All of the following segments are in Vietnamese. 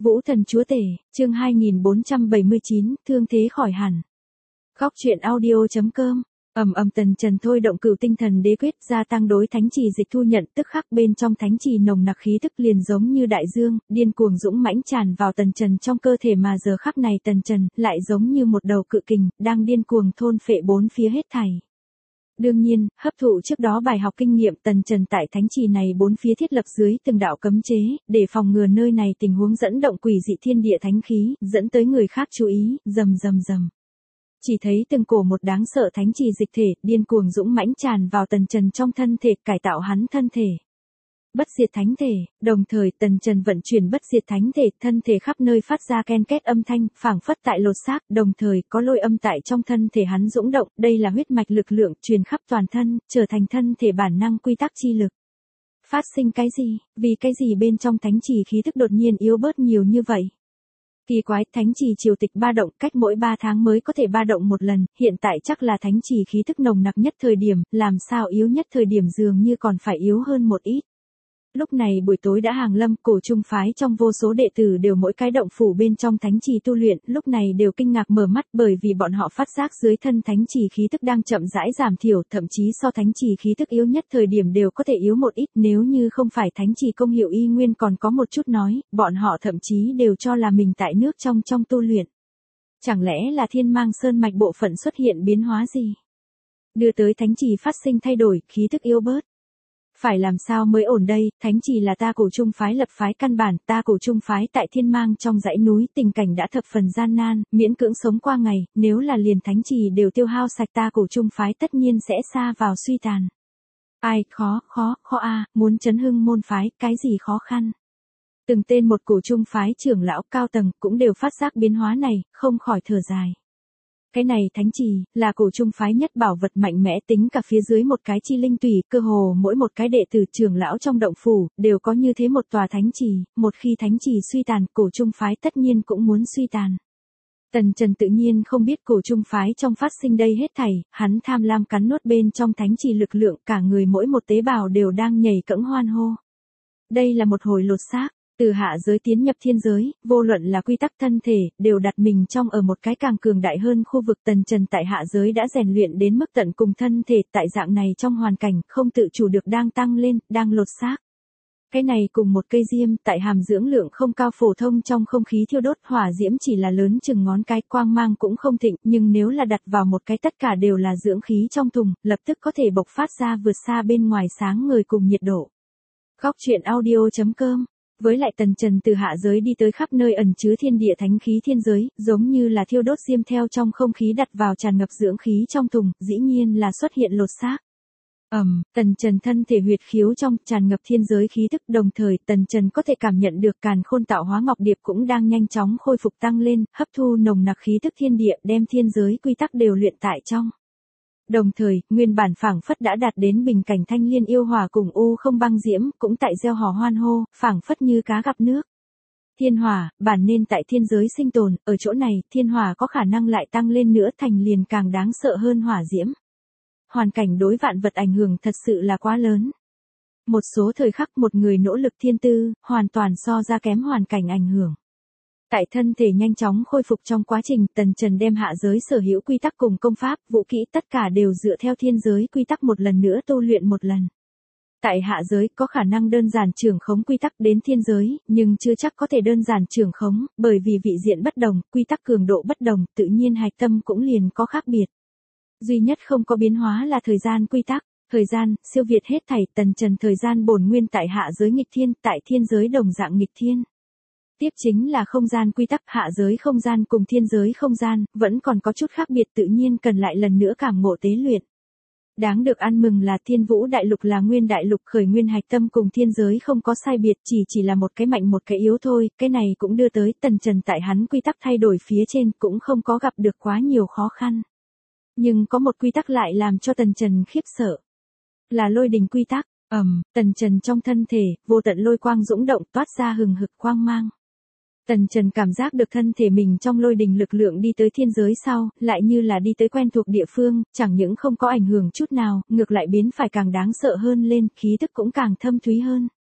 Vũ thần chúa tể, chương 2479, thương thế khỏi hẳn. Góc truyện audio.com. Tần Trần thôi động cửu tinh thần đế quyết, gia tăng đối thánh trì dịch thu nhận, tức khắc bên trong thánh trì nồng nặc khí tức liền giống như đại dương, điên cuồng dũng mãnh tràn vào Tần Trần trong cơ thể, mà giờ khắc này Tần Trần lại giống như một đầu cự kình, đang điên cuồng thôn phệ bốn phía hết thảy. Đương nhiên, hấp thụ trước đó bài học kinh nghiệm, Tần Trần tại thánh trì này bốn phía thiết lập dưới từng đạo cấm chế, để phòng ngừa nơi này tình huống dẫn động quỷ dị thiên địa thánh khí, dẫn tới người khác chú ý, rầm. Chỉ thấy từng cổ một đáng sợ thánh trì dịch thể, điên cuồng dũng mãnh tràn vào Tần Trần trong thân thể, cải tạo hắn thân thể. Bất diệt thánh thể, đồng thời Tần Trần vận chuyển bất diệt thánh thể, thân thể khắp nơi phát ra ken két âm thanh, phảng phất tại lột xác, đồng thời có lôi âm tại trong thân thể hắn dũng động, đây là huyết mạch lực lượng truyền khắp toàn thân, trở thành thân thể bản năng quy tắc chi lực. Phát sinh cái gì, vì cái gì bên trong thánh trì khí thức đột nhiên yếu bớt nhiều như vậy? Kỳ quái, thánh trì triều tịch ba động, cách mỗi 3 tháng mới có thể ba động một lần, hiện tại chắc là thánh trì khí thức nồng nặc nhất thời điểm, làm sao yếu nhất thời điểm dường như còn phải yếu hơn một ít. Lúc này buổi tối đã hàng lâm, cổ trung phái trong vô số đệ tử đều mỗi cái động phủ bên trong thánh trì tu luyện, lúc này đều kinh ngạc mở mắt, bởi vì bọn họ phát giác dưới thân thánh trì khí tức đang chậm rãi giảm thiểu, thậm chí so thánh trì khí tức yếu nhất thời điểm đều có thể yếu một ít, nếu như không phải thánh trì công hiệu y nguyên còn có một chút nói, bọn họ thậm chí đều cho là mình tại nước trong tu luyện. Chẳng lẽ là Thiên Mang Sơn mạch bộ phận xuất hiện biến hóa gì? Đưa tới thánh trì phát sinh thay đổi, khí tức yếu bớt. Phải làm sao mới ổn đây, thánh trì là ta cổ trung phái lập phái căn bản, ta cổ trung phái tại Thiên Mang trong dãy núi, tình cảnh đã thập phần gian nan, miễn cưỡng sống qua ngày, nếu là liền thánh trì đều tiêu hao sạch, ta cổ trung phái tất nhiên sẽ sa vào suy tàn. Ai, khó a, muốn chấn hưng môn phái, cái gì khó khăn. Từng tên một cổ trung phái trưởng lão cao tầng cũng đều phát giác biến hóa này, không khỏi thở dài. Cái này thánh trì, là cổ trung phái nhất bảo vật mạnh mẽ, tính cả phía dưới một cái chi linh tùy, cơ hồ mỗi một cái đệ tử trưởng lão trong động phủ, đều có như thế một tòa thánh trì, một khi thánh trì suy tàn, cổ trung phái tất nhiên cũng muốn suy tàn. Tần Trần tự nhiên không biết cổ trung phái trong phát sinh đây hết thảy, hắn tham lam cắn nuốt bên trong thánh trì lực lượng, cả người mỗi một tế bào đều đang nhảy cẫng hoan hô. Đây là một hồi lột xác. Từ hạ giới tiến nhập thiên giới, vô luận là quy tắc thân thể, đều đặt mình trong ở một cái càng cường đại hơn khu vực. Tần Trần tại hạ giới đã rèn luyện đến mức tận cùng thân thể, tại dạng này trong hoàn cảnh, không tự chủ được đang tăng lên, đang lột xác. Cái này cùng một cây diêm, tại hàm dưỡng lượng không cao phổ thông trong không khí thiêu đốt, hỏa diễm chỉ là lớn chừng ngón cái, quang mang cũng không thịnh, nhưng nếu là đặt vào một cái tất cả đều là dưỡng khí trong thùng, lập tức có thể bộc phát ra vượt xa bên ngoài sáng ngời cùng nhiệt độ. Góc truyện audio.com. Với lại Tần Trần từ hạ giới đi tới khắp nơi ẩn chứa thiên địa thánh khí thiên giới, giống như là thiêu đốt diêm theo trong không khí đặt vào tràn ngập dưỡng khí trong thùng, dĩ nhiên là xuất hiện lột xác. Tần Trần thân thể huyệt khiếu trong tràn ngập thiên giới khí tức, đồng thời Tần Trần có thể cảm nhận được càn khôn tạo hóa ngọc điệp cũng đang nhanh chóng khôi phục tăng lên, hấp thu nồng nặc khí tức thiên địa, đem thiên giới quy tắc đều luyện tại trong. Đồng thời, nguyên bản phảng phất đã đạt đến bình cảnh thanh liên yêu hỏa cùng u không băng diễm, cũng tại gieo hò hoan hô, phảng phất như cá gặp nước. Thiên hỏa, bản nên tại thiên giới sinh tồn, ở chỗ này, thiên hỏa có khả năng lại tăng lên nữa thành liền càng đáng sợ hơn hỏa diễm. Hoàn cảnh đối vạn vật ảnh hưởng thật sự là quá lớn. Một số thời khắc một người nỗ lực thiên tư, hoàn toàn so ra kém hoàn cảnh ảnh hưởng. Tại thân thể nhanh chóng khôi phục trong quá trình, Tần Trần đem hạ giới sở hữu quy tắc cùng công pháp, vũ kỹ tất cả đều dựa theo thiên giới quy tắc một lần nữa tu luyện một lần. Tại hạ giới có khả năng đơn giản trưởng khống quy tắc đến thiên giới, nhưng chưa chắc có thể đơn giản trưởng khống, bởi vì vị diện bất đồng, quy tắc cường độ bất đồng, tự nhiên hạch tâm cũng liền có khác biệt. Duy nhất không có biến hóa là thời gian quy tắc. Thời gian, siêu việt hết thảy. Tần Trần thời gian bổn nguyên tại hạ giới nghịch thiên, tại thiên giới đồng dạng nghịch thiên. Tiếp chính là không gian quy tắc, hạ giới không gian cùng thiên giới không gian, vẫn còn có chút khác biệt, tự nhiên cần lại lần nữa cảm ngộ tế luyện. Đáng được ăn mừng là Thiên Vũ Đại Lục là nguyên đại lục khởi nguyên hạch tâm cùng thiên giới không có sai biệt, chỉ là một cái mạnh một cái yếu thôi, cái này cũng đưa tới Tần Trần tại hắn quy tắc thay đổi phía trên cũng không có gặp được quá nhiều khó khăn. Nhưng có một quy tắc lại làm cho Tần Trần khiếp sợ. Là lôi đình quy tắc. Tần Trần trong thân thể, vô tận lôi quang dũng động toát ra hừng hực quang mang. Tần Trần cảm giác được thân thể mình trong lôi đình lực lượng đi tới thiên giới sau, lại như là đi tới quen thuộc địa phương, chẳng những không có ảnh hưởng chút nào, ngược lại biến phải càng đáng sợ hơn lên, khí tức cũng càng thâm thúy hơn.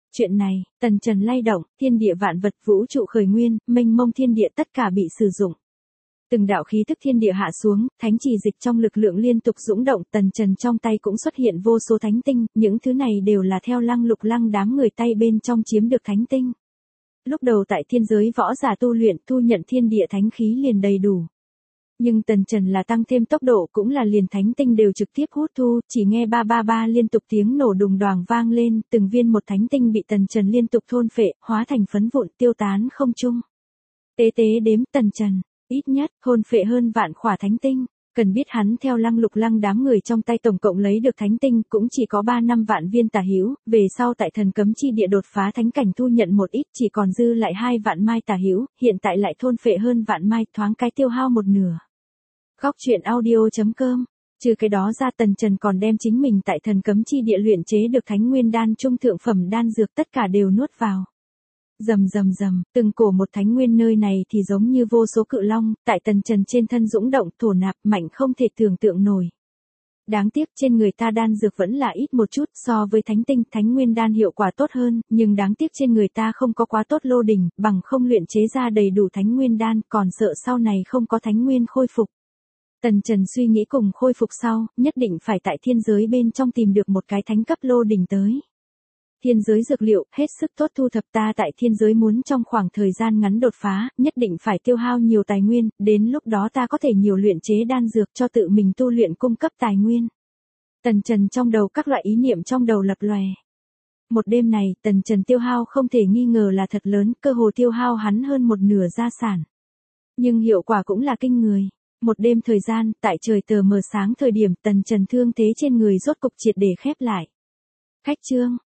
Chuyện này, tần trần lay động, thiên địa vạn vật vũ trụ khởi nguyên, mênh mông thiên địa tất cả bị sử dụng. Từng đạo khí thức thiên địa hạ xuống, thánh chỉ dịch trong lực lượng liên tục dũng động, tần trần trong tay cũng xuất hiện vô số thánh tinh, những thứ này đều là theo Lăng Lục Lăng đám người tay bên trong chiếm được thánh tinh. Lúc đầu tại thiên giới võ giả tu luyện thu nhận thiên địa thánh khí liền đầy đủ. Nhưng tần trần là tăng thêm tốc độ cũng là liền thánh tinh đều trực tiếp hút thu, chỉ nghe ba ba ba liên tục tiếng nổ đùng đoàng vang lên, từng viên một thánh tinh bị tần trần liên tục thôn phệ, hóa thành phấn vụn tiêu tán không trung. Tế tế đếm tần trần, ít nhất, thôn phệ hơn vạn khỏa thánh tinh. Cần biết hắn theo Lăng Lục Lăng đám người trong tay tổng cộng lấy được thánh tinh cũng chỉ có 3-5 vạn viên tả hữu, về sau tại thần cấm chi địa đột phá thánh cảnh thu nhận một ít chỉ còn dư lại 2 vạn mai tả hữu, hiện tại lại thôn phệ hơn vạn mai, thoáng cái tiêu hao một nửa. Góc truyện audio.com. Trừ cái đó ra tần trần còn đem chính mình tại thần cấm chi địa luyện chế được thánh nguyên đan trung thượng phẩm đan dược tất cả đều nuốt vào. Rầm rầm rầm, từng cổ một thánh nguyên nơi này thì giống như vô số cự long, tại tần trần trên thân dũng động, thổ nạp, mạnh không thể tưởng tượng nổi. Đáng tiếc trên người ta đan dược vẫn là ít một chút, so với thánh tinh, thánh nguyên đan hiệu quả tốt hơn, nhưng đáng tiếc trên người ta không có quá tốt lô đỉnh, bằng không luyện chế ra đầy đủ thánh nguyên đan, còn sợ sau này không có thánh nguyên khôi phục. Tần Trần suy nghĩ cùng khôi phục sau, nhất định phải tại thiên giới bên trong tìm được một cái thánh cấp lô đỉnh tới. Thiên giới dược liệu, hết sức tốt thu thập, ta tại thiên giới muốn trong khoảng thời gian ngắn đột phá, nhất định phải tiêu hao nhiều tài nguyên, đến lúc đó ta có thể nhiều luyện chế đan dược cho tự mình tu luyện cung cấp tài nguyên. Tần Trần trong đầu các loại ý niệm trong đầu lập lòe. Một đêm này, Tần Trần tiêu hao không thể nghi ngờ là thật lớn, cơ hồ tiêu hao hắn hơn một nửa gia sản. Nhưng hiệu quả cũng là kinh người. Một đêm thời gian, tại trời tờ mờ sáng thời điểm Tần Trần thương thế trên người rốt cục triệt để khép lại. Khách trương,